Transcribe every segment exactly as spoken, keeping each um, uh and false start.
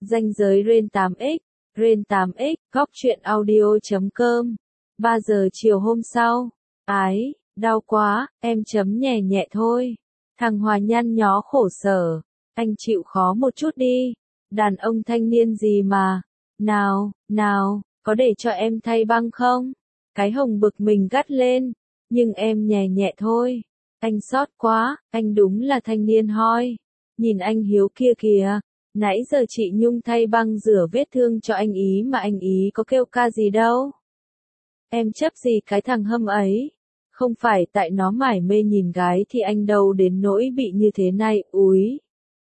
Ranh giới Ren tám x, Ren tám x, góc truyện audio chấm com. ba giờ chiều hôm sau. Ái, đau quá, em chấm nhẹ nhẹ thôi. Thằng Hòa nhăn nhó khổ sở. Anh chịu khó một chút đi. Đàn ông thanh niên gì mà. Nào, nào, có để cho em thay băng không? Cái Hồng bực mình gắt lên. Nhưng em nhẹ nhẹ thôi. Anh sót quá, anh đúng là thanh niên hoi. Nhìn anh Hiếu kia kìa. Nãy giờ chị Nhung thay băng rửa vết thương cho anh ý mà anh ý có kêu ca gì đâu. Em chấp gì cái thằng hâm ấy. Không phải tại nó mải mê nhìn gái thì anh đâu đến nỗi bị như thế này, úi.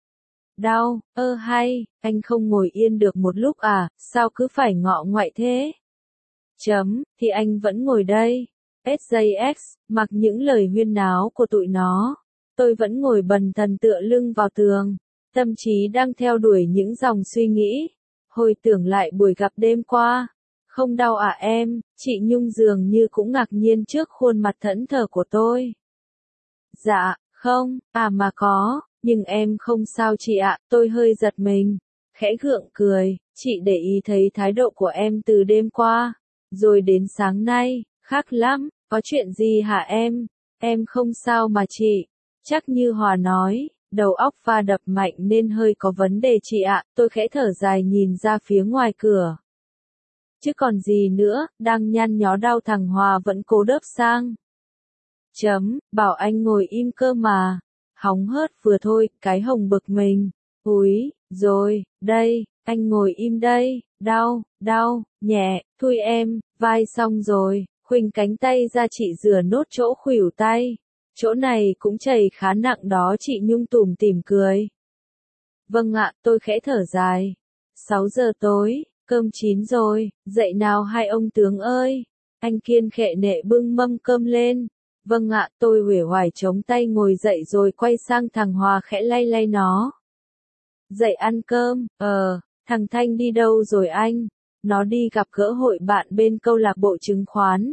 Đau, ơ hay, anh không ngồi yên được một lúc à, sao cứ phải ngọ ngoại thế? Chấm, thì anh vẫn ngồi đây. ét gi ích, mặc những lời huyên náo của tụi nó. Tôi vẫn ngồi bần thần tựa lưng vào tường. Tâm trí đang theo đuổi những dòng suy nghĩ. Hồi tưởng lại buổi gặp đêm qua. Không đau à em, chị Nhung dường như cũng ngạc nhiên trước khuôn mặt thẫn thờ của tôi. Dạ, không, à mà có, nhưng em không sao chị ạ, tôi hơi giật mình. Khẽ gượng cười, chị để ý thấy thái độ của em từ đêm qua, rồi đến sáng nay, khác lắm, có chuyện gì hả em? Em không sao mà chị, chắc như Hòa nói. Đầu óc va đập mạnh nên hơi có vấn đề chị ạ, tôi khẽ thở dài nhìn ra phía ngoài cửa. Chứ còn gì nữa, đang nhăn nhó đau thằng Hòa vẫn cố đớp sang. Chấm, bảo anh ngồi im cơ mà. Hóng hớt vừa thôi, cái Hồng bực mình. Úi, rồi, đây, anh ngồi im đây, đau, đau, nhẹ, thui em, vai xong rồi, khuỳnh cánh tay ra chị rửa nốt chỗ khuỷu tay. Chỗ này cũng chảy khá nặng đó chị Nhung tủm tỉm cười. Vâng ạ, tôi khẽ thở dài. sáu giờ tối, cơm chín rồi, dậy nào hai ông tướng ơi. Anh Kiên khệ nệ bưng mâm cơm lên. Vâng ạ, tôi uể oải chống tay ngồi dậy rồi quay sang thằng Hòa khẽ lay lay nó. Dậy ăn cơm, ờ, thằng Thanh đi đâu rồi anh? Nó đi gặp gỡ hội bạn bên câu lạc bộ chứng khoán.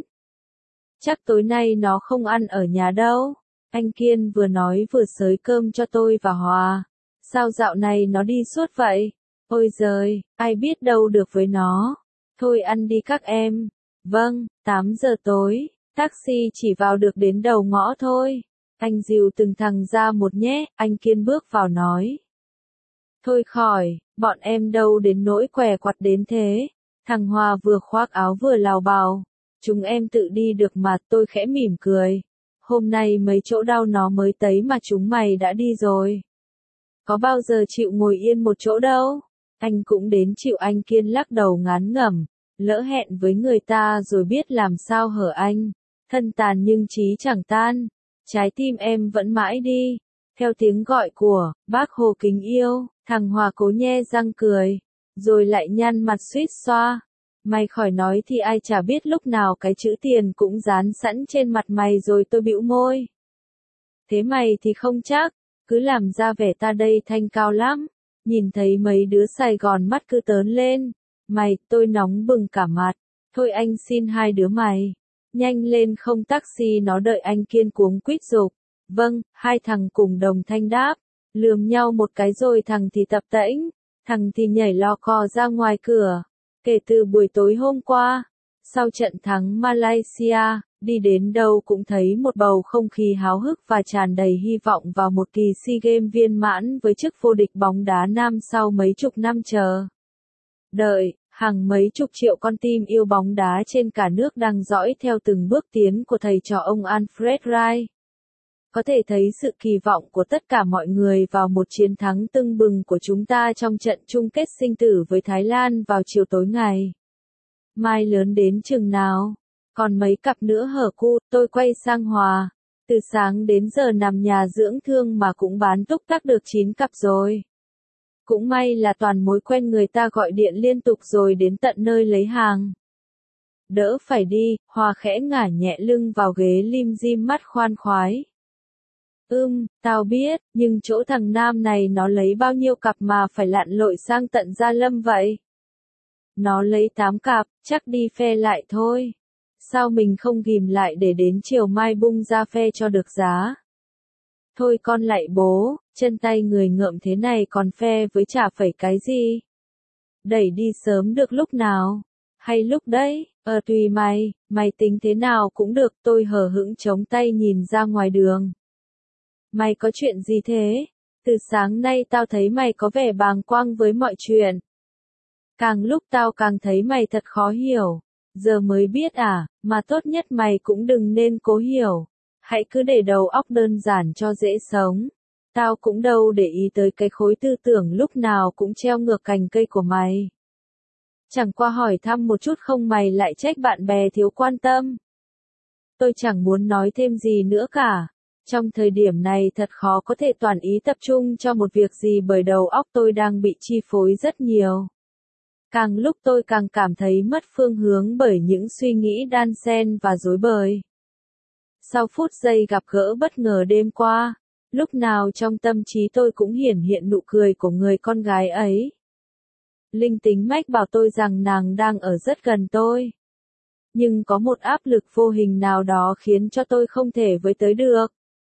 Chắc tối nay nó không ăn ở nhà đâu. Anh Kiên vừa nói vừa xới cơm cho tôi và Hòa. Sao dạo này nó đi suốt vậy? Ôi giời, ai biết đâu được với nó. Thôi ăn đi các em. Vâng, tám giờ tối, taxi chỉ vào được đến đầu ngõ thôi. Anh dìu từng thằng ra một nhé, anh Kiên bước vào nói. Thôi khỏi, bọn em đâu đến nỗi què quặt đến thế. Thằng Hòa vừa khoác áo vừa lào bào. Chúng em tự đi được mà, tôi khẽ mỉm cười. Hôm nay mấy chỗ đau nó mới tấy mà chúng mày đã đi rồi. Có bao giờ chịu ngồi yên một chỗ đâu. Anh cũng đến chịu, anh Kiên lắc đầu ngán ngẩm. Lỡ hẹn với người ta rồi biết làm sao hở anh. Thân tàn nhưng trí chẳng tan. Trái tim em vẫn mãi đi. Theo tiếng gọi của bác Hồ kính yêu, thằng Hòa cố nhe răng cười. Rồi lại nhăn mặt suýt xoa. Mày khỏi nói thì ai chả biết lúc nào cái chữ tiền cũng dán sẵn trên mặt mày rồi, tôi bĩu môi. Thế mày thì không chắc, cứ làm ra vẻ ta đây thanh cao lắm. Nhìn thấy mấy đứa Sài Gòn mắt cứ tớn lên. Mày, tôi nóng bừng cả mặt. Thôi anh xin hai đứa mày. Nhanh lên không taxi nó đợi, anh Kiên cuống quýt giục. Vâng, hai thằng cùng đồng thanh đáp. Lườm nhau một cái rồi thằng thì tập tễnh. Thằng thì nhảy lò cò ra ngoài cửa. Kể từ buổi tối hôm qua, sau trận thắng Malaysia, đi đến đâu cũng thấy một bầu không khí háo hức và tràn đầy hy vọng vào một kỳ SEA Games viên mãn với chức vô địch bóng đá nam sau mấy chục năm chờ đợi. Hàng mấy chục triệu con tim yêu bóng đá trên cả nước đang dõi theo từng bước tiến của thầy trò ông Alfred Wright. Có thể thấy sự kỳ vọng của tất cả mọi người vào một chiến thắng tưng bừng của chúng ta trong trận chung kết sinh tử với Thái Lan vào chiều tối ngày mai lớn đến chừng nào. Còn mấy cặp nữa hở cu, tôi quay sang Hòa. Từ sáng đến giờ nằm nhà dưỡng thương mà cũng bán túc tắc được chín cặp rồi. Cũng may là toàn mối quen người ta gọi điện liên tục rồi đến tận nơi lấy hàng. Đỡ phải đi, Hòa khẽ ngả nhẹ lưng vào ghế lim dim mắt khoan khoái. Ưm, tao biết, nhưng chỗ thằng Nam này nó lấy bao nhiêu cặp mà phải lặn lội sang tận Gia Lâm vậy? Nó lấy tám cặp, chắc đi phe lại thôi. Sao mình không ghim lại để đến chiều mai bung ra phe cho được giá? Thôi con lại bố, chân tay người ngợm thế này còn phe với chả phẩy cái gì? Đẩy đi sớm được lúc nào? Hay lúc đấy? Ờ tùy mày, mày tính thế nào cũng được, tôi hờ hững chống tay nhìn ra ngoài đường. Mày có chuyện gì thế? Từ sáng nay tao thấy mày có vẻ bàng quang với mọi chuyện. Càng lúc tao càng thấy mày thật khó hiểu. Giờ mới biết à, mà tốt nhất mày cũng đừng nên cố hiểu. Hãy cứ để đầu óc đơn giản cho dễ sống. Tao cũng đâu để ý tới cái khối tư tưởng lúc nào cũng treo ngược cành cây của mày. Chẳng qua hỏi thăm một chút không mày lại trách bạn bè thiếu quan tâm. Tôi chẳng muốn nói thêm gì nữa cả. Trong thời điểm này thật khó có thể toàn ý tập trung cho một việc gì bởi đầu óc tôi đang bị chi phối rất nhiều. Càng lúc tôi càng cảm thấy mất phương hướng bởi những suy nghĩ đan xen và rối bời. Sau phút giây gặp gỡ bất ngờ đêm qua, lúc nào trong tâm trí tôi cũng hiển hiện nụ cười của người con gái ấy. Linh tính mách bảo tôi rằng nàng đang ở rất gần tôi. Nhưng có một áp lực vô hình nào đó khiến cho tôi không thể với tới được.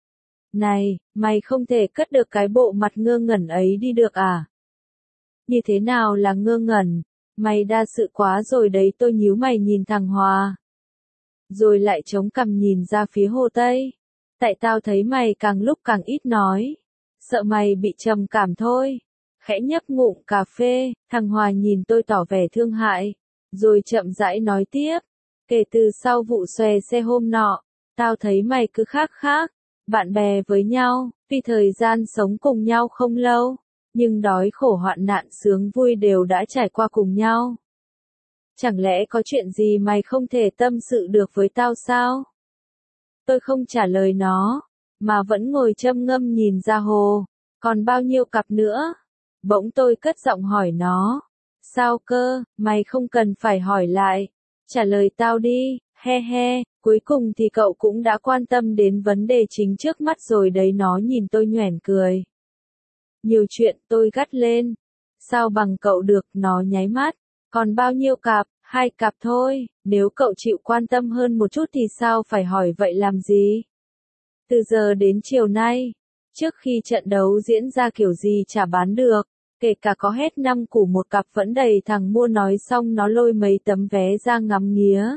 Này, mày không thể cất được cái bộ mặt ngơ ngẩn ấy đi được à? Như thế nào là ngơ ngẩn? Mày đa sự quá rồi đấy, tôi nhíu mày nhìn thằng Hòa. Rồi lại chống cằm nhìn ra phía Hồ Tây. Tại tao thấy mày càng lúc càng ít nói. Sợ mày bị trầm cảm thôi. Khẽ nhấp ngụm cà phê, thằng Hòa nhìn tôi tỏ vẻ thương hại. Rồi chậm rãi nói tiếp. Kể từ sau vụ xòe xe hôm nọ, tao thấy mày cứ khác khác. Bạn bè với nhau, tuy thời gian sống cùng nhau không lâu, nhưng đói khổ hoạn nạn sướng vui đều đã trải qua cùng nhau. Chẳng lẽ có chuyện gì mày không thể tâm sự được với tao sao? Tôi không trả lời nó, mà vẫn ngồi châm ngâm nhìn ra hồ. Còn bao nhiêu cặp nữa? Bỗng tôi cất giọng hỏi nó. Sao cơ, mày không cần phải hỏi lại. Trả lời tao đi, he he, cuối cùng thì cậu cũng đã quan tâm đến vấn đề chính trước mắt rồi đấy, nó nhìn tôi nhoẻn cười. Nhiều chuyện, tôi gắt lên. Sao bằng cậu được, nó nháy mắt. Còn bao nhiêu cặp, hai cặp thôi, nếu cậu chịu quan tâm hơn một chút thì sao phải hỏi vậy làm gì? Từ giờ đến chiều nay, trước khi trận đấu diễn ra kiểu gì chả bán được, kể cả có hết năm củ một cặp vẫn đầy, thằng mua nói xong nó lôi mấy tấm vé ra ngắm nghía.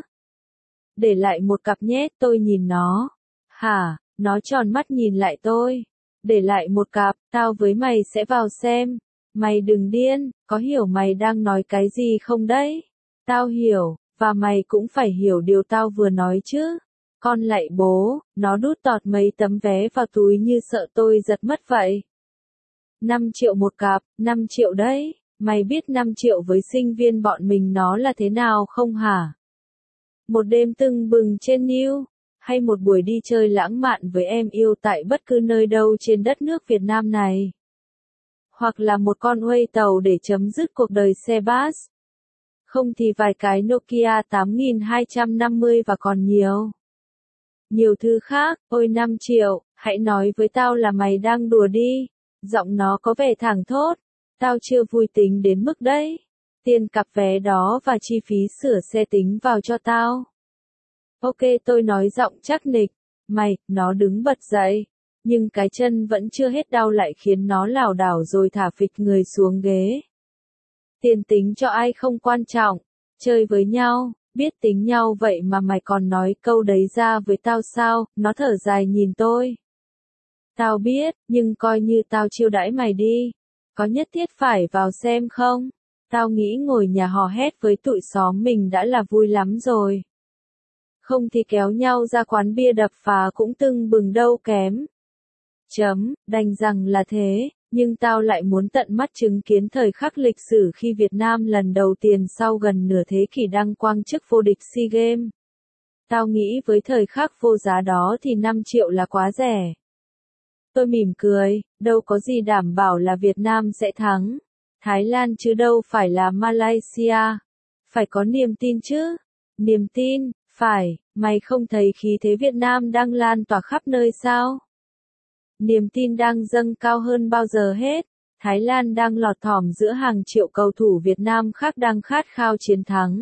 Để lại một cặp nhé, tôi nhìn nó. Hả, nó tròn mắt nhìn lại tôi. Để lại một cặp, tao với mày sẽ vào xem. Mày đừng điên, có hiểu mày đang nói cái gì không đấy? Tao hiểu, và mày cũng phải hiểu điều tao vừa nói chứ. Con lạy bố, nó đút tọt mấy tấm vé vào túi như sợ tôi giật mất vậy. năm triệu một cặp, năm triệu đấy. Mày biết năm triệu với sinh viên bọn mình nó là thế nào không hả? Một đêm tưng bừng trên New, hay một buổi đi chơi lãng mạn với em yêu tại bất cứ nơi đâu trên đất nước Việt Nam này. Hoặc là một con Huây tàu để chấm dứt cuộc đời xe bus. Không thì vài cái Nokia tám nghìn hai trăm năm mươi và còn nhiều. Nhiều thứ khác, ôi năm triệu, hãy nói với tao là mày đang đùa đi. Giọng nó có vẻ thẳng thốt. Tao chưa vui tính đến mức đấy. Tiền cặp vé đó và chi phí sửa xe tính vào cho tao. Ok, tôi nói giọng chắc nịch. Mày, nó đứng bật dậy. Nhưng cái chân vẫn chưa hết đau lại khiến nó lảo đảo rồi thả phịch người xuống ghế. Tiền tính cho ai không quan trọng. Chơi với nhau, biết tính nhau vậy mà mày còn nói câu đấy ra với tao sao? Nó thở dài nhìn tôi. Tao biết, nhưng coi như tao chiêu đãi mày đi. Có nhất thiết phải vào xem không? Tao nghĩ ngồi nhà hò hét với tụi xóm mình đã là vui lắm rồi. Không thì kéo nhau ra quán bia đập phá cũng tưng bừng đâu kém. Chấm, đành rằng là thế, nhưng tao lại muốn tận mắt chứng kiến thời khắc lịch sử khi Việt Nam lần đầu tiên sau gần nửa thế kỷ đăng quang chức vô địch SEA Games. Tao nghĩ với thời khắc vô giá đó thì năm triệu là quá rẻ. Tôi mỉm cười, đâu có gì đảm bảo là Việt Nam sẽ thắng. Thái Lan chứ đâu phải là Malaysia. Phải có niềm tin chứ. Niềm tin, phải, mày không thấy khí thế Việt Nam đang lan tỏa khắp nơi sao? Niềm tin đang dâng cao hơn bao giờ hết. Thái Lan đang lọt thỏm giữa hàng triệu cầu thủ Việt Nam khác đang khát khao chiến thắng.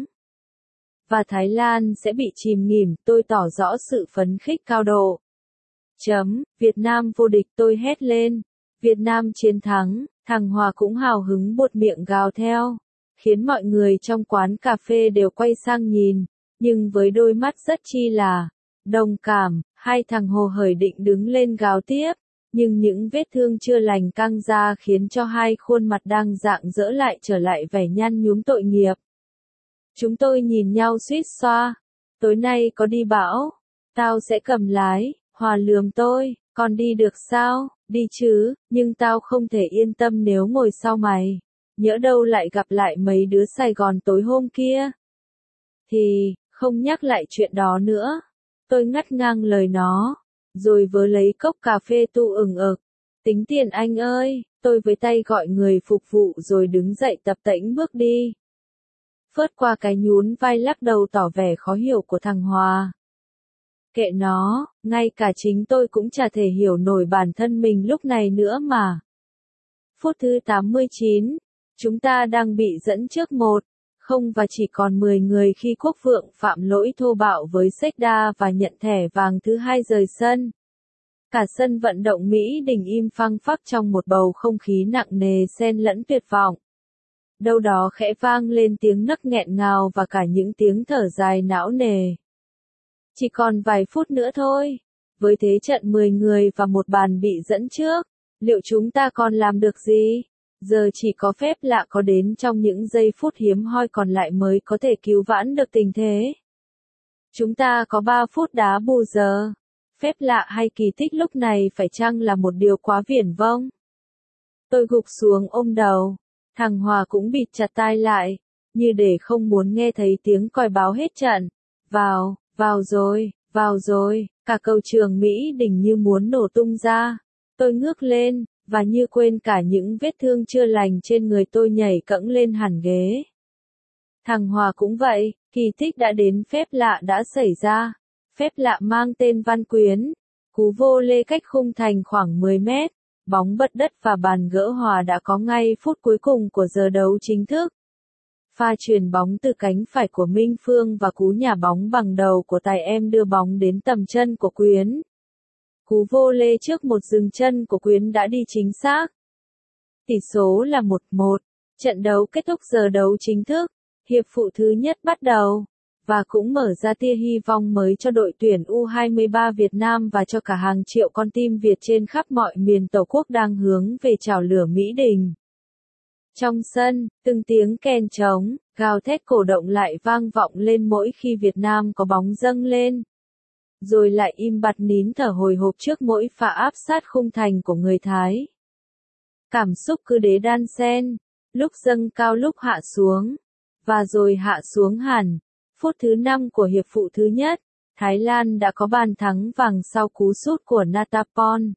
Và Thái Lan sẽ bị chìm nghỉm, tôi tỏ rõ sự phấn khích cao độ. Chấm, Việt Nam vô địch, tôi hét lên. Việt Nam chiến thắng, thằng Hòa cũng hào hứng buột miệng gào theo. khiến mọi người trong quán cà phê đều quay sang nhìn, nhưng với đôi mắt rất chi là đồng cảm, hai thằng hồ hởi định đứng lên gào tiếp, nhưng những vết thương chưa lành căng ra khiến cho hai khuôn mặt đang rạng rỡ lại trở lại vẻ nhăn nhúm tội nghiệp. Chúng tôi nhìn nhau suýt xoa, tối nay có đi bão, tao sẽ cầm lái, Hòa lườm tôi, còn đi được sao, đi chứ, nhưng tao không thể yên tâm nếu ngồi sau mày, nhỡ đâu lại gặp lại mấy đứa Sài Gòn tối hôm kia. Thì, không nhắc lại chuyện đó nữa. Tôi ngắt ngang lời nó, rồi vớ lấy cốc cà phê tu ửng ực. Tính tiền anh ơi, tôi với tay gọi người phục vụ rồi đứng dậy tập tễnh bước đi. Phớt qua cái nhún vai lắc đầu tỏ vẻ khó hiểu của thằng Hòa. Kệ nó, ngay cả chính tôi cũng chả thể hiểu nổi bản thân mình lúc này nữa mà. Phút thứ tám mươi chín, chúng ta đang bị dẫn trước một không và chỉ còn mười người khi Quốc Vượng phạm lỗi thô bạo với Xếch-đa và nhận thẻ vàng thứ hai rời sân. Cả sân vận động Mỹ Đình im phăng phắc trong một bầu không khí nặng nề xen lẫn tuyệt vọng. Đâu đó khẽ vang lên tiếng nấc nghẹn ngào và cả những tiếng thở dài não nề. Chỉ còn vài phút nữa thôi. Với thế trận mười người và một bàn bị dẫn trước, liệu chúng ta còn làm được gì? Giờ chỉ có phép lạ có đến trong những giây phút hiếm hoi còn lại mới có thể cứu vãn được tình thế. Chúng ta có ba phút đá bù giờ. Phép lạ hay kỳ tích lúc này phải chăng là một điều quá viển vông? Tôi gục xuống ôm đầu. Thằng Hòa cũng bịt chặt tai lại, như để không muốn nghe thấy tiếng còi báo hết trận. Vào, vào rồi, vào rồi, cả cầu trường Mỹ Đình như muốn nổ tung ra. Tôi ngước lên, và như quên cả những vết thương chưa lành trên người tôi nhảy cẫng lên hẳn ghế. Thằng Hòa cũng vậy, kỳ tích đã đến, phép lạ đã xảy ra. Phép lạ mang tên Văn Quyến. Cú vô lê cách khung thành khoảng mười mét. Bóng bật đất và bàn gỡ hòa đã có ngay phút cuối cùng của giờ đấu chính thức. Pha chuyền bóng từ cánh phải của Minh Phương và cú nhả bóng bằng đầu của tài em đưa bóng đến tầm chân của Quyến. Cú vô lê trước một dừng chân của Quyến đã đi chính xác. Tỷ số là một một. Trận đấu kết thúc giờ đấu chính thức. Hiệp phụ thứ nhất bắt đầu. Và cũng mở ra tia hy vọng mới cho đội tuyển U hai ba Việt Nam và cho cả hàng triệu con tim Việt trên khắp mọi miền Tổ quốc đang hướng về chảo lửa Mỹ Đình. Trong sân, từng tiếng kèn trống, gào thét cổ động lại vang vọng lên mỗi khi Việt Nam có bóng dâng lên. Rồi lại im bặt nín thở hồi hộp trước mỗi pha áp sát khung thành của người Thái. Cảm xúc cứ đế đan xen, lúc dâng cao lúc hạ xuống, và rồi hạ xuống hẳn. Phút thứ năm của hiệp phụ thứ nhất, Thái Lan đã có bàn thắng vàng sau cú sút của Natapon.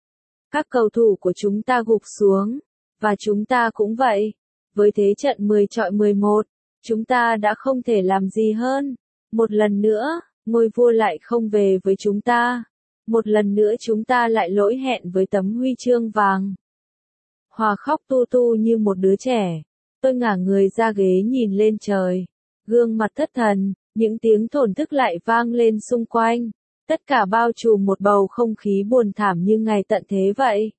Các cầu thủ của chúng ta gục xuống, và chúng ta cũng vậy. Với thế trận mười chọi mười một, chúng ta đã không thể làm gì hơn. Một lần nữa, ngôi vua lại không về với chúng ta. Một lần nữa chúng ta lại lỗi hẹn với tấm huy chương vàng. Hòa khóc tu tu như một đứa trẻ. Tôi ngả người ra ghế nhìn lên trời. Gương mặt thất thần, những tiếng thổn thức lại vang lên xung quanh. Tất cả bao trùm một bầu không khí buồn thảm như ngày tận thế vậy.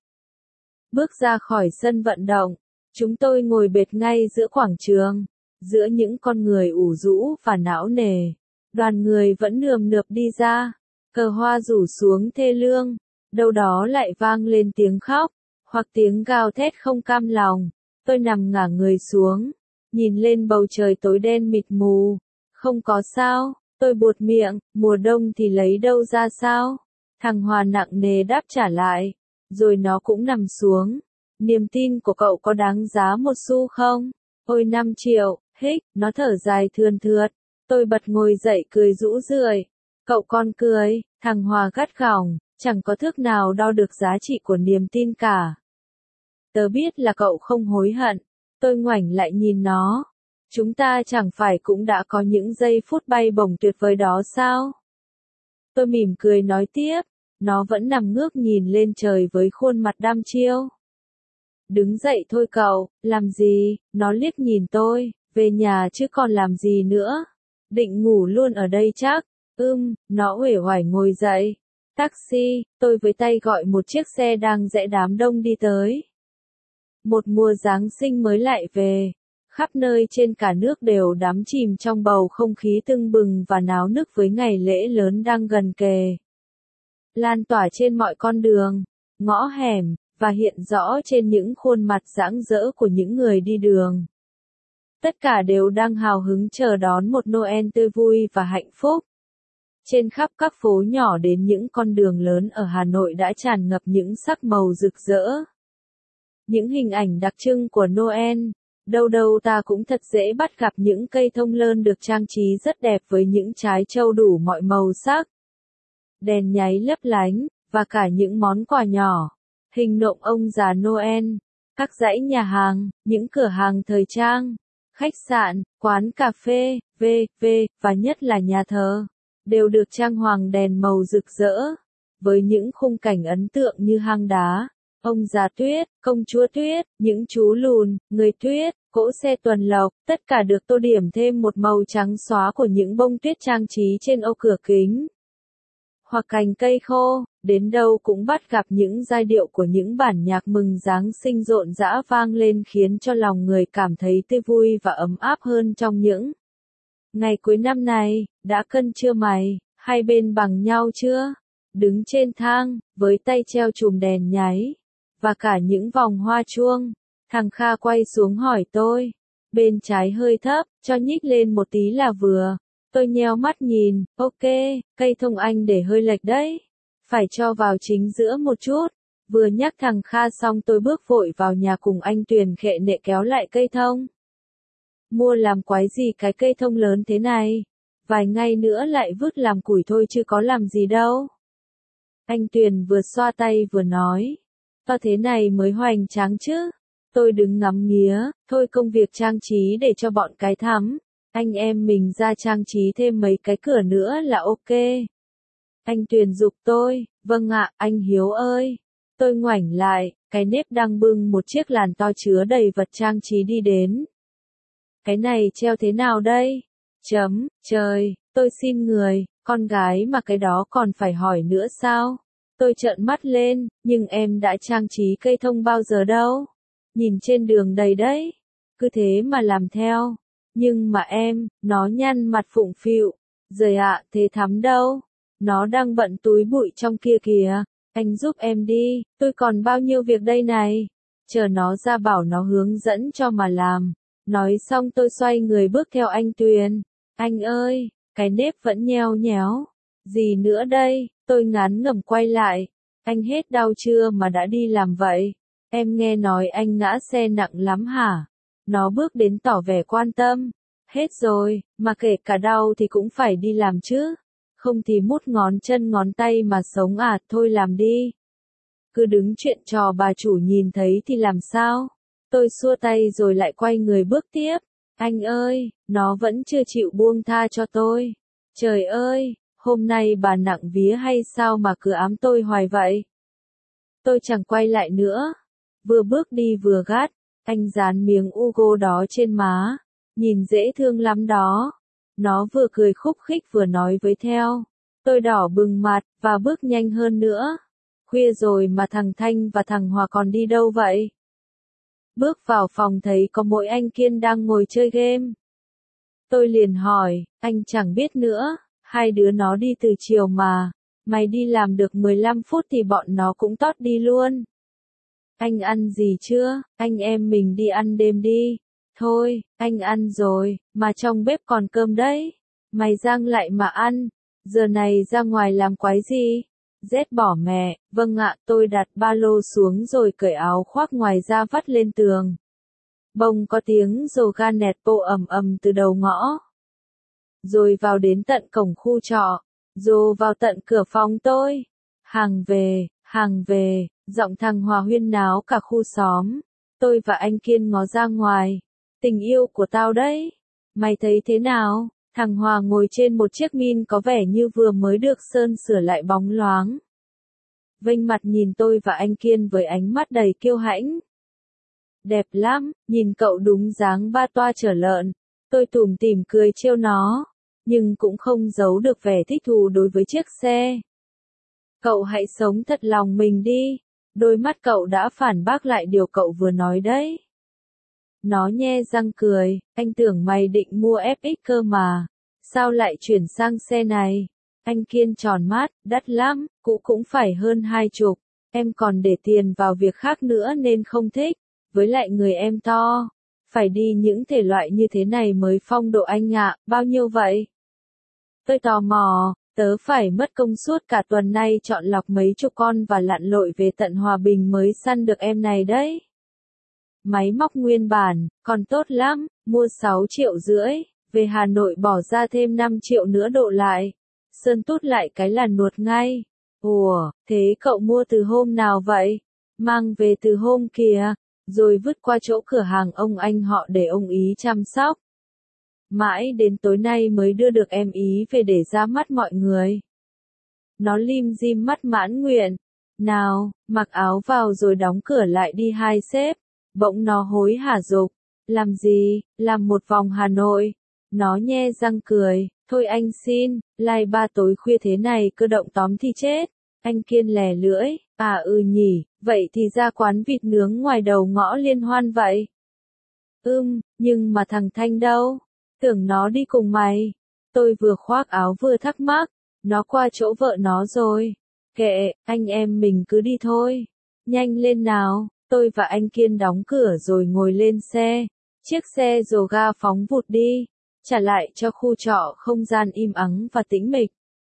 Bước ra khỏi sân vận động, chúng tôi ngồi bệt ngay giữa quảng trường, giữa những con người ủ rũ và não nề. Đoàn người vẫn nườm nượp đi ra, cờ hoa rủ xuống thê lương, đâu đó lại vang lên tiếng khóc, hoặc tiếng gào thét không cam lòng. Tôi nằm ngả người xuống, nhìn lên bầu trời tối đen mịt mù. Không có sao, tôi buột miệng, mùa đông thì lấy đâu ra sao? Thằng Hòa nặng nề đáp trả lại, rồi nó cũng nằm xuống. Niềm tin của cậu có đáng giá một xu không? Ôi năm triệu, hích, nó thở dài thườn thượt. Tôi bật ngồi dậy cười rũ rượi. Cậu con cười, thằng Hòa gắt gỏng, chẳng có thước nào đo được giá trị của niềm tin cả. Tớ biết là cậu không hối hận. Tôi ngoảnh lại nhìn nó. Chúng ta chẳng phải cũng đã có những giây phút bay bổng tuyệt vời đó sao? Tôi mỉm cười nói tiếp. Nó vẫn nằm ngước nhìn lên trời với khuôn mặt đăm chiêu. Đứng dậy thôi cậu, làm gì? Nó liếc nhìn tôi, về nhà chứ còn làm gì nữa? Định ngủ luôn ở đây chắc? Ưm, nó uể oải ngồi dậy. Taxi, tôi với tay gọi một chiếc xe đang rẽ đám đông đi tới. Một mùa Giáng sinh mới lại về. khắp nơi trên cả nước đều đắm chìm trong bầu không khí tưng bừng và náo nức với ngày lễ lớn đang gần kề. Lan tỏa trên mọi con đường, ngõ hẻm, và hiện rõ trên những khuôn mặt rạng rỡ của những người đi đường. Tất cả đều đang hào hứng chờ đón một Noel tươi vui và hạnh phúc. Trên khắp các phố nhỏ đến những con đường lớn ở Hà Nội đã tràn ngập những sắc màu rực rỡ. Những hình ảnh đặc trưng của Noel, đâu đâu ta cũng thật dễ bắt gặp những cây thông lơn được trang trí rất đẹp với những trái trâu đủ mọi màu sắc. Đèn nháy lấp lánh, và cả những món quà nhỏ, hình nộm ông già Noel, các dãy nhà hàng, những cửa hàng thời trang, khách sạn, quán cà phê, vân vân và nhất là nhà thờ, đều được trang hoàng đèn màu rực rỡ, với những khung cảnh ấn tượng như hang đá, ông già tuyết, công chúa tuyết, những chú lùn, người tuyết, cỗ xe tuần lộc, tất cả được tô điểm thêm một màu trắng xóa của những bông tuyết trang trí trên ô cửa kính. Hoặc cành cây khô, đến đâu cũng bắt gặp những giai điệu của những bản nhạc mừng Giáng sinh rộn rã vang lên khiến cho lòng người cảm thấy tươi vui và ấm áp hơn trong những ngày cuối năm này. Đã cân chưa mày, hai bên bằng nhau chưa? Đứng trên thang, với tay treo chùm đèn nháy, và cả những vòng hoa chuông, thằng Kha quay xuống hỏi tôi. Bên trái hơi thấp, cho nhích lên một tí là vừa. Tôi nheo mắt nhìn, ok, cây thông anh để hơi lệch đấy. Phải cho vào chính giữa một chút. Vừa nhắc thằng Kha xong tôi bước vội vào nhà cùng anh Tuyền khệ nệ kéo lại cây thông. Mua làm quái gì cái cây thông lớn thế này? Vài ngày nữa lại vứt làm củi thôi chứ có làm gì đâu. Anh Tuyền vừa xoa tay vừa nói. To thế này mới hoành tráng chứ. Tôi đứng ngắm nghía, thôi công việc trang trí để cho bọn cái thắm. Anh em mình ra trang trí thêm mấy cái cửa nữa là ok. Anh Tuyền giục tôi, vâng ạ, anh Hiếu ơi. Tôi ngoảnh lại, cái nếp đang bưng một chiếc làn to chứa đầy vật trang trí đi đến. Cái này treo thế nào đây? Chấm, trời, tôi xin người, con gái mà cái đó còn phải hỏi nữa sao? Tôi trợn mắt lên, nhưng em đã trang trí cây thông bao giờ đâu? Nhìn trên đường đầy đấy. Cứ thế mà làm theo. Nhưng mà em, nó nhăn mặt phụng phịu. Giời ạ, thế Thắm đâu? Nó đang bận túi bụi trong kia kìa. Anh giúp em đi, tôi còn bao nhiêu việc đây này. Chờ nó ra bảo nó hướng dẫn cho mà làm. Nói xong tôi xoay người bước theo anh Tuyền. Anh ơi, cái nếp vẫn nheo nhéo. Gì nữa đây? Tôi ngán ngẩm quay lại. Anh hết đau chưa mà đã đi làm vậy? Em nghe nói anh ngã xe nặng lắm hả? Nó bước đến tỏ vẻ quan tâm. Hết rồi, mà kể cả đau thì cũng phải đi làm chứ. Không thì mút ngón chân ngón tay mà sống à, thôi làm đi. Cứ đứng chuyện trò bà chủ nhìn thấy thì làm sao? Tôi xua tay rồi lại quay người bước tiếp. Anh ơi, nó vẫn chưa chịu buông tha cho tôi. Trời ơi, hôm nay bà nặng vía hay sao mà cứ ám tôi hoài vậy? Tôi chẳng quay lại nữa. Vừa bước đi vừa gắt, anh dán miếng Ugo đó trên má. Nhìn dễ thương lắm đó. Nó vừa cười khúc khích vừa nói với theo. Tôi đỏ bừng mặt, và bước nhanh hơn nữa. Khuya rồi mà thằng Thanh và thằng Hòa còn đi đâu vậy? Bước vào phòng thấy có mỗi anh Kiên đang ngồi chơi game. Tôi liền hỏi, anh chẳng biết nữa, hai đứa nó đi từ chiều mà. Mày đi làm được mười lăm phút thì bọn nó cũng tót đi luôn. Anh ăn gì chưa? Anh em mình đi ăn đêm đi. Thôi, anh ăn rồi, mà trong bếp còn cơm đấy. Mày rang lại mà ăn. Giờ này ra ngoài làm quái gì? Rét bỏ mẹ. Vâng ạ, tôi đặt ba lô xuống rồi cởi áo khoác ngoài ra vắt lên tường. Bông có tiếng rồ ga nẹt bộ ầm ầm từ đầu ngõ. Rồi vào đến tận cổng khu trọ. Rồi vào tận cửa phòng tôi. Hàng về, hàng về, giọng thằng Hòa huyên náo cả khu xóm. Tôi và anh Kiên ngó ra ngoài. Tình yêu của tao đấy. Mày thấy thế nào? Thằng Hòa ngồi trên một chiếc min có vẻ như vừa mới được sơn sửa lại bóng loáng. Vênh mặt nhìn tôi và anh Kiên với ánh mắt đầy kiêu hãnh. Đẹp lắm, nhìn cậu đúng dáng ba toa chở lợn. Tôi tủm tỉm cười trêu nó, nhưng cũng không giấu được vẻ thích thú đối với chiếc xe. Cậu hãy sống thật lòng mình đi. Đôi mắt cậu đã phản bác lại điều cậu vừa nói đấy. Nó nhe răng cười, anh tưởng mày định mua ép ích cơ mà. Sao lại chuyển sang xe này? Anh Kiên tròn mắt, đắt lắm, cũ cũng phải hơn hai chục. Em còn để tiền vào việc khác nữa nên không thích. Với lại người em to. Phải đi những thể loại như thế này mới phong độ anh ạ, bao nhiêu vậy? Tôi tò mò, tớ phải mất công suốt cả tuần nay chọn lọc mấy chục con và lặn lội về tận Hòa Bình mới săn được em này đấy. Máy móc nguyên bản, còn tốt lắm, mua sáu triệu rưỡi, về Hà Nội bỏ ra thêm năm triệu nữa độ lại. Sơn tút lại cái là nuột ngay. Ủa, thế cậu mua từ hôm nào vậy? Mang về từ hôm kìa, rồi vứt qua chỗ cửa hàng ông anh họ để ông ý chăm sóc. Mãi đến tối nay mới đưa được em ý về để ra mắt mọi người. Nó lim dim mắt mãn nguyện. Nào, mặc áo vào rồi đóng cửa lại đi hai sếp. Bỗng nó hối hả dục. Làm gì, làm một vòng Hà Nội. Nó nhe răng cười, thôi anh xin, lai ba tối khuya thế này cơ động tóm thì chết. Anh Kiên lè lưỡi, à ừ nhỉ, vậy thì ra quán vịt nướng ngoài đầu ngõ Liên Hoan vậy. Ưm, nhưng mà thằng Thanh đâu? Tưởng nó đi cùng mày. Tôi vừa khoác áo vừa thắc mắc, nó qua chỗ vợ nó rồi. Kệ, anh em mình cứ đi thôi. Nhanh lên nào, tôi và anh Kiên đóng cửa rồi ngồi lên xe. Chiếc xe rồ ga phóng vụt đi, trả lại cho khu trọ không gian im ắng và tĩnh mịch.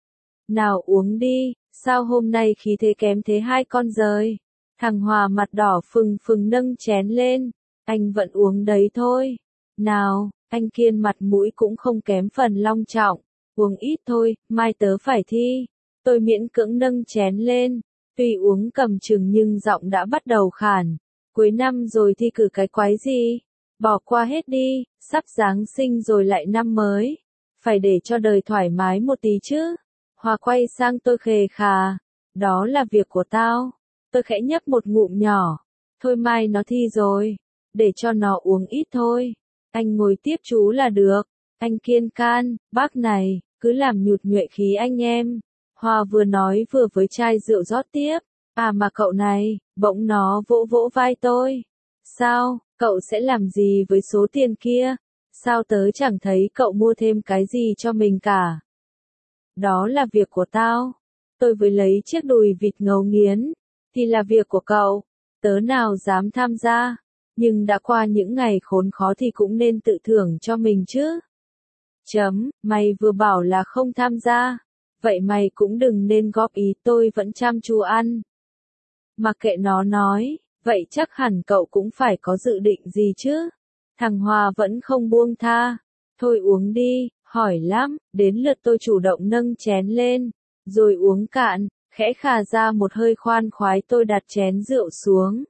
Nào uống đi, sao hôm nay khí thế kém thế hai con rời. Thằng Hòa mặt đỏ phừng phừng nâng chén lên, anh vẫn uống đấy thôi. Nào, anh Kiên mặt mũi cũng không kém phần long trọng, uống ít thôi, mai tớ phải thi. Tôi miễn cưỡng nâng chén lên, tuy uống cầm chừng nhưng giọng đã bắt đầu khản. Cuối năm rồi thi cử cái quái gì? Bỏ qua hết đi, sắp Giáng sinh rồi lại năm mới. Phải để cho đời thoải mái một tí chứ. Hòa quay sang tôi khề khà. Đó là việc của tao. Tôi khẽ nhấp một ngụm nhỏ. Thôi mai nó thi rồi. Để cho nó uống ít thôi. Anh ngồi tiếp chú là được. Anh Kiên can, bác này, cứ làm nhụt nhuệ khí anh em. Hòa vừa nói vừa với chai rượu rót tiếp. À mà cậu này, bỗng nó vỗ vỗ vai tôi. Sao, cậu sẽ làm gì với số tiền kia? Sao tớ chẳng thấy cậu mua thêm cái gì cho mình cả? Đó là việc của tao. Tôi với lấy chiếc đùi vịt ngấu nghiến. Thì là việc của cậu. Tớ nào dám tham gia. Nhưng đã qua những ngày khốn khó thì cũng nên tự thưởng cho mình chứ. Chấm, mày vừa bảo là không tham gia. Vậy mày cũng đừng nên góp ý, tôi vẫn chăm chú ăn. Mặc kệ nó nói, vậy chắc hẳn cậu cũng phải có dự định gì chứ. Thằng Hòa vẫn không buông tha. Thôi uống đi, hỏi lắm, đến lượt tôi chủ động nâng chén lên, rồi uống cạn, khẽ khà ra một hơi khoan khoái tôi đặt chén rượu xuống.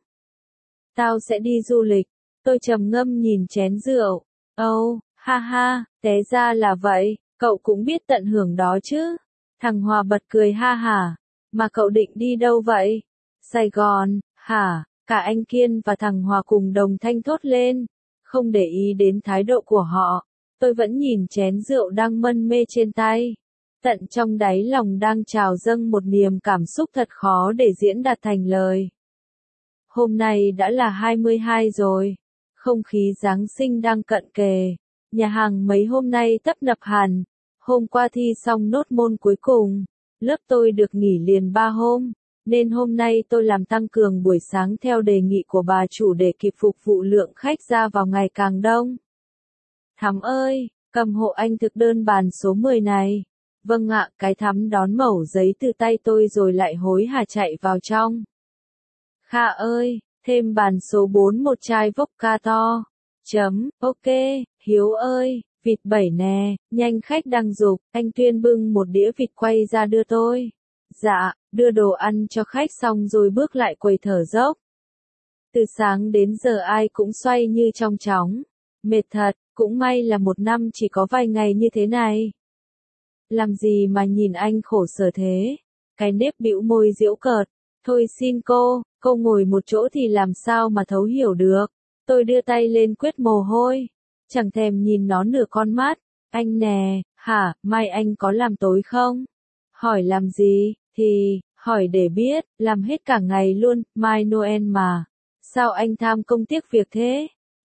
Tao sẽ đi du lịch, tôi trầm ngâm nhìn chén rượu. Âu, oh, ha ha, té ra là vậy, cậu cũng biết tận hưởng đó chứ. Thằng Hòa bật cười ha hả, mà cậu định đi đâu vậy? Sài Gòn, hả? Cả anh Kiên và thằng Hòa cùng đồng thanh thốt lên, không để ý đến thái độ của họ. Tôi vẫn nhìn chén rượu đang mân mê trên tay. Tận trong đáy lòng đang trào dâng một niềm cảm xúc thật khó để diễn đạt thành lời. Hôm nay đã là hai mươi hai rồi. Không khí Giáng sinh đang cận kề. Nhà hàng mấy hôm nay tấp nập hẳn. Hôm qua thi xong nốt môn cuối cùng. Lớp tôi được nghỉ liền ba hôm. Nên hôm nay tôi làm tăng cường buổi sáng theo đề nghị của bà chủ để kịp phục vụ lượng khách ra vào ngày càng đông. Thắm ơi, cầm hộ anh thực đơn bàn số mười này. Vâng ạ, cái Thắm đón mẩu giấy từ tay tôi rồi lại hối hả chạy vào trong. Kha ơi, thêm bàn số bốn một chai vodka to. Chấm, ok, Hiếu ơi, vịt bảy nè, nhanh khách đang dục, anh Tuyên bưng một đĩa vịt quay ra đưa tôi. Dạ, đưa đồ ăn cho khách xong rồi bước lại quầy thở dốc. Từ sáng đến giờ ai cũng xoay như trong chóng. Mệt thật, cũng may là một năm chỉ có vài ngày như thế này. Làm gì mà nhìn anh khổ sở thế? Cái nếp bĩu môi giễu cợt. Thôi xin cô, cô ngồi một chỗ thì làm sao mà thấu hiểu được. Tôi đưa tay lên quét mồ hôi. Chẳng thèm nhìn nó nửa con mắt. Anh nè, hả, mai anh có làm tối không? Hỏi làm gì, thì, hỏi để biết, làm hết cả ngày luôn, mai Noel mà. Sao anh tham công tiếc việc thế?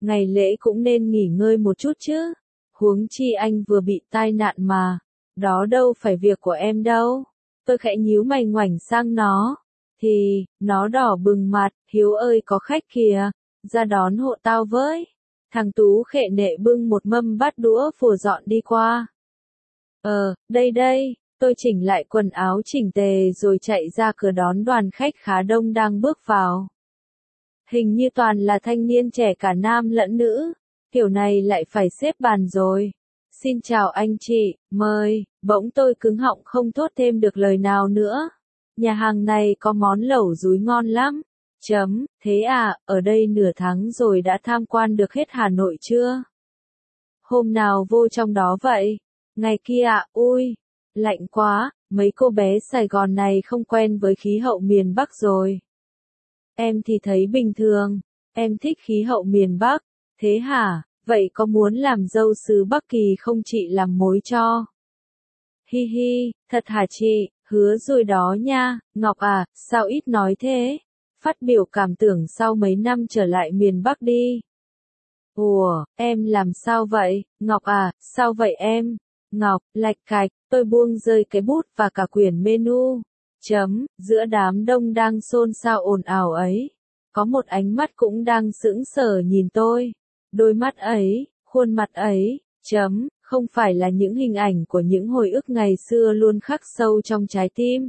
ngày lễ cũng nên nghỉ ngơi một chút chứ. Huống chi anh vừa bị tai nạn mà, đó đâu phải việc của em đâu. Tôi khẽ nhíu mày ngoảnh sang nó, thì, nó đỏ bừng mặt, Hiếu ơi có khách kìa, ra đón hộ tao với. Thằng Tú khệ nệ bưng một mâm bát đũa phùa dọn đi qua. Ờ, đây đây, tôi chỉnh lại quần áo chỉnh tề rồi chạy ra cửa đón đoàn khách khá đông đang bước vào. Hình như toàn là thanh niên trẻ cả nam lẫn nữ, kiểu này lại phải xếp bàn rồi. Xin chào anh chị, mời, bỗng tôi cứng họng không thốt thêm được lời nào nữa. Nhà hàng này có món lẩu dúi ngon lắm. Chấm, thế à, ở đây nửa tháng rồi đã tham quan được hết Hà Nội chưa? Hôm nào vô trong đó vậy? Ngày kia ạ, ui, lạnh quá, mấy cô bé Sài Gòn này không quen với khí hậu miền Bắc rồi. Em thì thấy bình thường, em thích khí hậu miền Bắc, thế hả, vậy có muốn làm dâu xứ Bắc Kỳ không chị làm mối cho? Hi hi, thật hả chị, hứa rồi đó nha, Ngọc à, sao ít nói thế? Phát biểu cảm tưởng sau mấy năm trở lại miền Bắc đi. Ủa, em làm sao vậy, Ngọc à, sao vậy em? Ngọc, lạch cạch, tôi buông rơi cái bút và cả quyển menu. Chấm, giữa đám đông đang xôn xao ồn ào ấy. Có một ánh mắt cũng đang sững sờ nhìn tôi. Đôi mắt ấy, khuôn mặt ấy, chấm, không phải là những hình ảnh của những hồi ức ngày xưa luôn khắc sâu trong trái tim.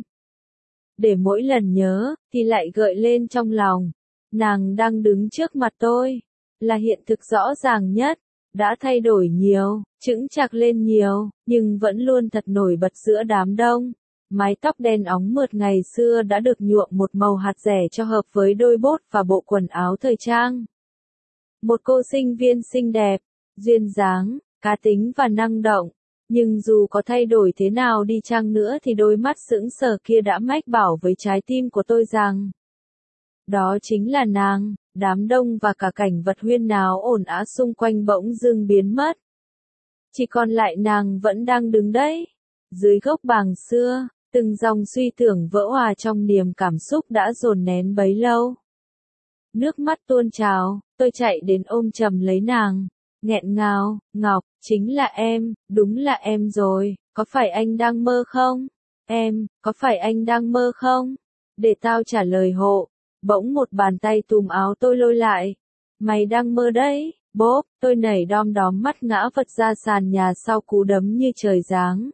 Để mỗi lần nhớ, thì lại gợi lên trong lòng. Nàng đang đứng trước mặt tôi, là hiện thực rõ ràng nhất, đã thay đổi nhiều, chững chạc lên nhiều, nhưng vẫn luôn thật nổi bật giữa đám đông. Mái tóc đen óng mượt ngày xưa đã được nhuộm một màu hạt rẻ cho hợp với đôi bốt và bộ quần áo thời trang. Một cô sinh viên xinh đẹp, duyên dáng, cá tính và năng động. Nhưng dù có thay đổi thế nào đi chăng nữa thì đôi mắt sững sờ kia đã mách bảo với trái tim của tôi rằng đó chính là nàng. Đám đông và cả cảnh vật huyên náo ồn ào xung quanh bỗng dưng biến mất. Chỉ còn lại nàng vẫn đang đứng đấy. Dưới gốc bàng xưa, từng dòng suy tưởng vỡ hòa trong niềm cảm xúc đã dồn nén bấy lâu. Nước mắt tuôn trào, tôi chạy đến ôm chầm lấy nàng. Nghẹn ngào, Ngọc, chính là em, đúng là em rồi, có phải anh đang mơ không? Em, có phải anh đang mơ không? Để tao trả lời hộ. Bỗng một bàn tay túm áo tôi lôi lại. Mày đang mơ đấy, bốp, tôi nảy đom đóm mắt ngã vật ra sàn nhà sau cú đấm như trời giáng.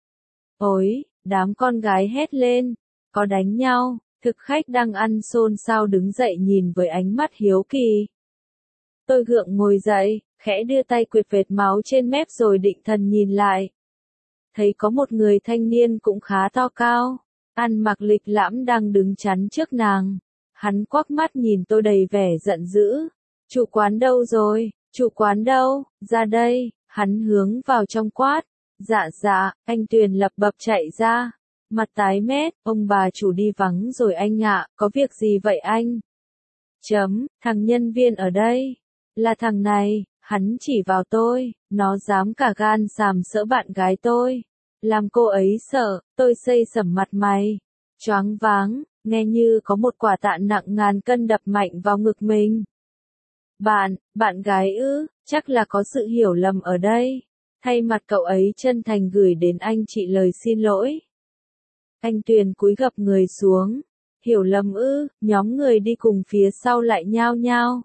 Ôi, đám con gái hét lên, có đánh nhau, thực khách đang ăn xôn xao đứng dậy nhìn với ánh mắt hiếu kỳ. Tôi gượng ngồi dậy, khẽ đưa tay quệt vệt máu trên mép rồi định thần nhìn lại. Thấy có một người thanh niên cũng khá to cao, ăn mặc lịch lãm đang đứng chắn trước nàng. Hắn quắc mắt nhìn tôi đầy vẻ giận dữ. Chủ quán đâu rồi? Chủ quán đâu? Ra đây, hắn hướng vào trong quát. Dạ dạ, anh Tuyền lập bập chạy ra. Mặt tái mét, ông bà chủ đi vắng rồi anh ạ, có việc gì vậy anh? Chấm, thằng nhân viên ở đây. Là thằng này, hắn chỉ vào tôi, nó dám cả gan sàm sỡ bạn gái tôi. Làm cô ấy sợ, tôi xây sẩm mặt mày. Choáng váng. Nghe như có một quả tạ nặng ngàn cân đập mạnh vào ngực mình. Bạn, bạn gái ư, chắc là có sự hiểu lầm ở đây. Thay mặt cậu ấy chân thành gửi đến anh chị lời xin lỗi. Anh Tuyền cúi gập người xuống. Hiểu lầm ư, nhóm người đi cùng phía sau lại nhao nhao.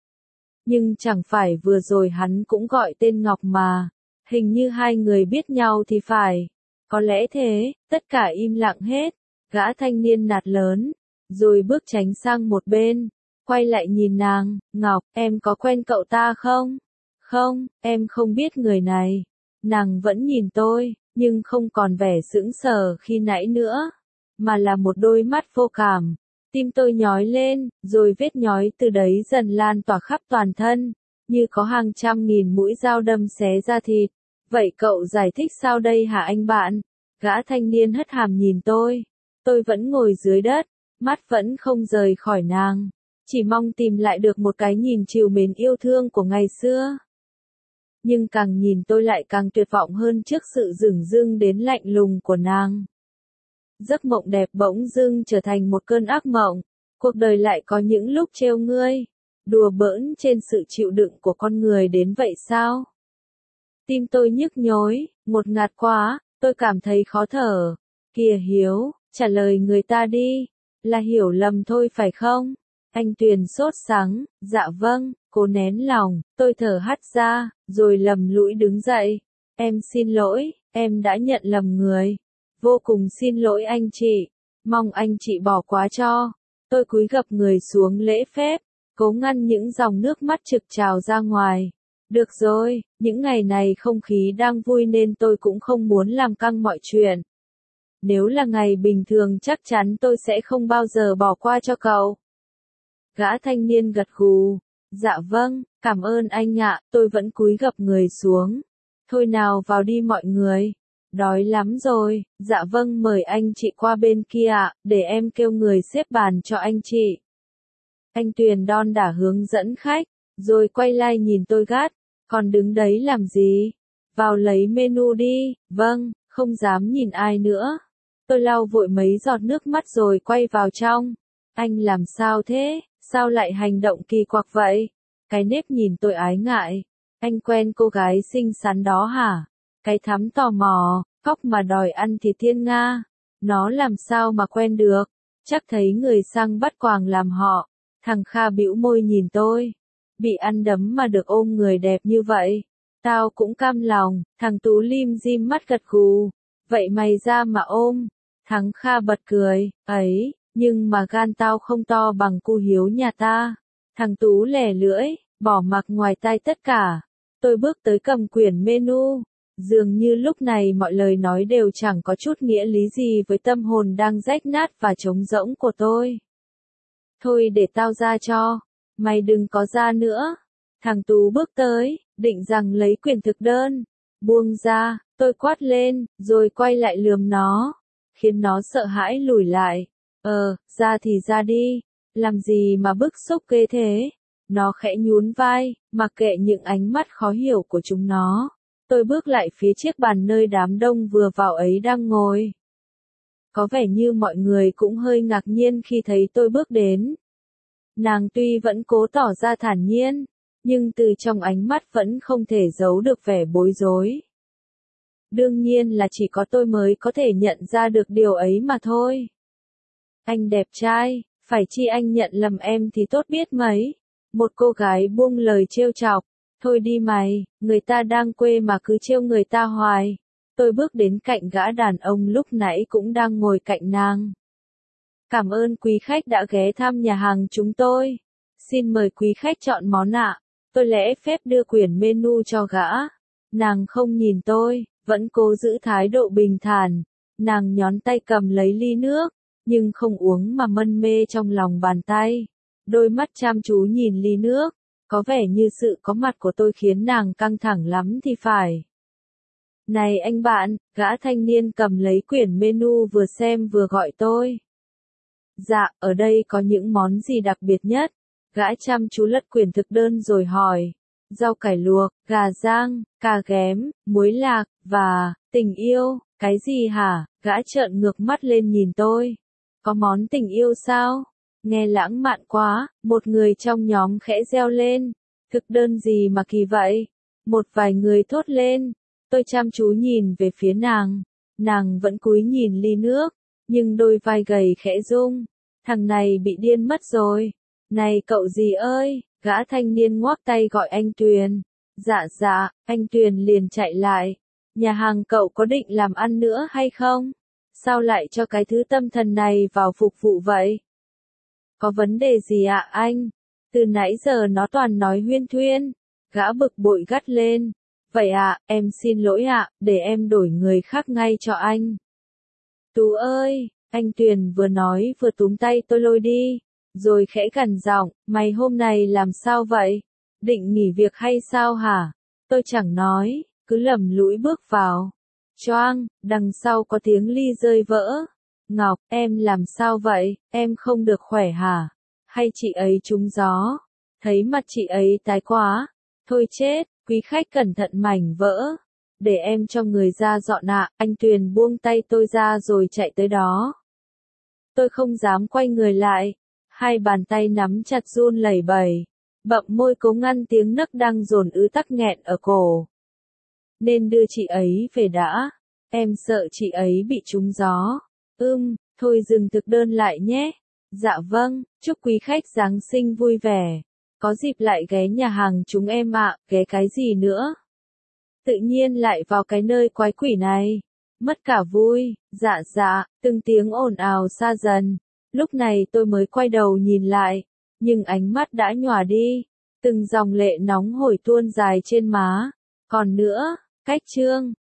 Nhưng chẳng phải vừa rồi hắn cũng gọi tên Ngọc mà. Hình như hai người biết nhau thì phải. Có lẽ thế, tất cả im lặng hết. Gã thanh niên nạt lớn, rồi bước tránh sang một bên, quay lại nhìn nàng, Ngọc, em có quen cậu ta không? Không, em không biết người này. Nàng vẫn nhìn tôi, nhưng không còn vẻ sững sờ khi nãy nữa, mà là một đôi mắt vô cảm. Tim tôi nhói lên, rồi vết nhói từ đấy dần lan tỏa khắp toàn thân, như có hàng trăm nghìn mũi dao đâm xé ra thịt. Vậy cậu giải thích sao đây hả anh bạn? Gã thanh niên hất hàm nhìn tôi. Tôi vẫn ngồi dưới đất, mắt vẫn không rời khỏi nàng, chỉ mong tìm lại được một cái nhìn trìu mến yêu thương của ngày xưa. Nhưng càng nhìn tôi lại càng tuyệt vọng hơn trước sự dửng dưng đến lạnh lùng của nàng. Giấc mộng đẹp bỗng dưng trở thành một cơn ác mộng, cuộc đời lại có những lúc trêu ngươi. Đùa bỡn trên sự chịu đựng của con người đến vậy sao? Tim tôi nhức nhối, ngột ngạt quá, tôi cảm thấy khó thở. Kìa Hiếu, trả lời người ta đi, là hiểu lầm thôi phải không? Anh Tuyền sốt sắng, dạ vâng, cố nén lòng, tôi thở hắt ra, rồi lầm lũi đứng dậy. Em xin lỗi, em đã nhận lầm người. Vô cùng xin lỗi anh chị, mong anh chị bỏ qua cho. Tôi cúi gập người xuống lễ phép, cố ngăn những dòng nước mắt trực trào ra ngoài. Được rồi, những ngày này không khí đang vui nên tôi cũng không muốn làm căng mọi chuyện. Nếu là ngày bình thường chắc chắn tôi sẽ không bao giờ bỏ qua cho cậu. Gã thanh niên gật gù. Dạ vâng, cảm ơn anh ạ, tôi vẫn cúi gập người xuống. Thôi nào vào đi mọi người. Đói lắm rồi, dạ vâng mời anh chị qua bên kia ạ, để em kêu người xếp bàn cho anh chị. Anh Tuyền đon đả hướng dẫn khách, rồi quay lại nhìn tôi gắt, còn đứng đấy làm gì? Vào lấy menu đi, vâng, không dám nhìn ai nữa. Tôi lau vội mấy giọt nước mắt rồi quay vào trong. Anh làm sao thế, sao lại hành động kỳ quặc vậy? Cái nếp nhìn tôi ái ngại. Anh quen cô gái xinh xắn đó hả? Cái thắm tò mò, khóc mà đòi ăn thịt thiên nga. Nó làm sao mà quen được? Chắc thấy người sang bắt quàng làm họ. Thằng Kha bĩu môi nhìn tôi. Bị ăn đấm mà được ôm người đẹp như vậy. Tao cũng cam lòng, thằng Tú lim dim mắt gật gù. Vậy mày ra mà ôm. Thằng Kha bật cười, ấy, nhưng mà gan tao không to bằng cu Hiếu nhà ta. Thằng Tú lẻ lưỡi, bỏ mặc ngoài tai tất cả. Tôi bước tới cầm quyển menu. Dường như lúc này mọi lời nói đều chẳng có chút nghĩa lý gì với tâm hồn đang rách nát và trống rỗng của tôi. Thôi để tao ra cho. Mày đừng có ra nữa. Thằng Tú bước tới, định rằng lấy quyển thực đơn. Buông ra, tôi quát lên, rồi quay lại lườm nó. Khiến nó sợ hãi lùi lại. Ờ, ra thì ra đi. Làm gì mà bức xúc ghê thế? Nó khẽ nhún vai, mặc kệ những ánh mắt khó hiểu của chúng nó. Tôi bước lại phía chiếc bàn nơi đám đông vừa vào ấy đang ngồi. Có vẻ như mọi người cũng hơi ngạc nhiên khi thấy tôi bước đến. Nàng tuy vẫn cố tỏ ra thản nhiên, nhưng từ trong ánh mắt vẫn không thể giấu được vẻ bối rối. Đương nhiên là chỉ có tôi mới có thể nhận ra được điều ấy mà thôi. Anh đẹp trai, phải chi anh nhận lầm em thì tốt biết mấy. Một cô gái buông lời trêu chọc. Thôi đi mày, người ta đang quê mà cứ trêu người ta hoài. Tôi bước đến cạnh gã đàn ông lúc nãy cũng đang ngồi cạnh nàng. Cảm ơn quý khách đã ghé thăm nhà hàng chúng tôi. Xin mời quý khách chọn món ạ. Tôi lễ phép đưa quyển menu cho gã. Nàng không nhìn tôi, vẫn cố giữ thái độ bình thản. Nàng nhón tay cầm lấy ly nước, nhưng không uống mà mân mê trong lòng bàn tay. Đôi mắt chăm chú nhìn ly nước. Có vẻ như sự có mặt của tôi khiến nàng căng thẳng lắm thì phải. Này anh bạn, gã thanh niên cầm lấy quyển menu vừa xem vừa gọi tôi. Dạ, ở đây có những món gì đặc biệt nhất? Gã chăm chú lật quyển thực đơn rồi hỏi. Rau cải luộc, gà rang, cà ghém, muối lạc, và, tình yêu, cái gì hả? Gã trợn ngược mắt lên nhìn tôi. Có món tình yêu sao? Nghe lãng mạn quá, một người trong nhóm khẽ reo lên. Thực đơn gì mà kỳ vậy? Một vài người thốt lên. Tôi chăm chú nhìn về phía nàng. Nàng vẫn cúi nhìn ly nước, nhưng đôi vai gầy khẽ rung. Thằng này bị điên mất rồi. Này cậu gì ơi, gã thanh niên ngoác tay gọi anh Tuyền. Dạ dạ, anh Tuyền liền chạy lại. Nhà hàng cậu có định làm ăn nữa hay không? Sao lại cho cái thứ tâm thần này vào phục vụ vậy? Có vấn đề gì ạ anh? Từ nãy giờ nó toàn nói huyên thuyên. Gã bực bội gắt lên. Vậy ạ, em xin lỗi ạ, để em đổi người khác ngay cho anh. Tú ơi, anh Tuyền vừa nói vừa túm tay tôi lôi đi. Rồi khẽ gằn giọng, mày hôm nay làm sao vậy? Định nghỉ việc hay sao hả? Tôi chẳng nói, cứ lầm lũi bước vào. Choang, đằng sau có tiếng ly rơi vỡ. Ngọc, em làm sao vậy, em không được khỏe hả? Hay chị ấy trúng gió? Thấy mặt chị ấy tái quá. Thôi chết, quý khách cẩn thận mảnh vỡ. Để em cho người ra dọn ạ, anh Tuyền buông tay tôi ra rồi chạy tới đó. Tôi không dám quay người lại. Hai bàn tay nắm chặt run lẩy bẩy. bậm môi cố ngăn tiếng nấc đang dồn ứ tắc nghẹn ở cổ. Nên đưa chị ấy về đã, em sợ chị ấy bị trúng gió. Ưm, thôi dừng thực đơn lại nhé. Dạ vâng, chúc quý khách Giáng sinh vui vẻ. Có dịp lại ghé nhà hàng chúng em ạ, ghé cái gì nữa? Tự nhiên lại vào cái nơi quái quỷ này. Mất cả vui, dạ dạ, từng tiếng ồn ào xa dần. Lúc này tôi mới quay đầu nhìn lại, nhưng ánh mắt đã nhòa đi. Từng dòng lệ nóng hổi tuôn dài trên má. Còn nữa, cách chương.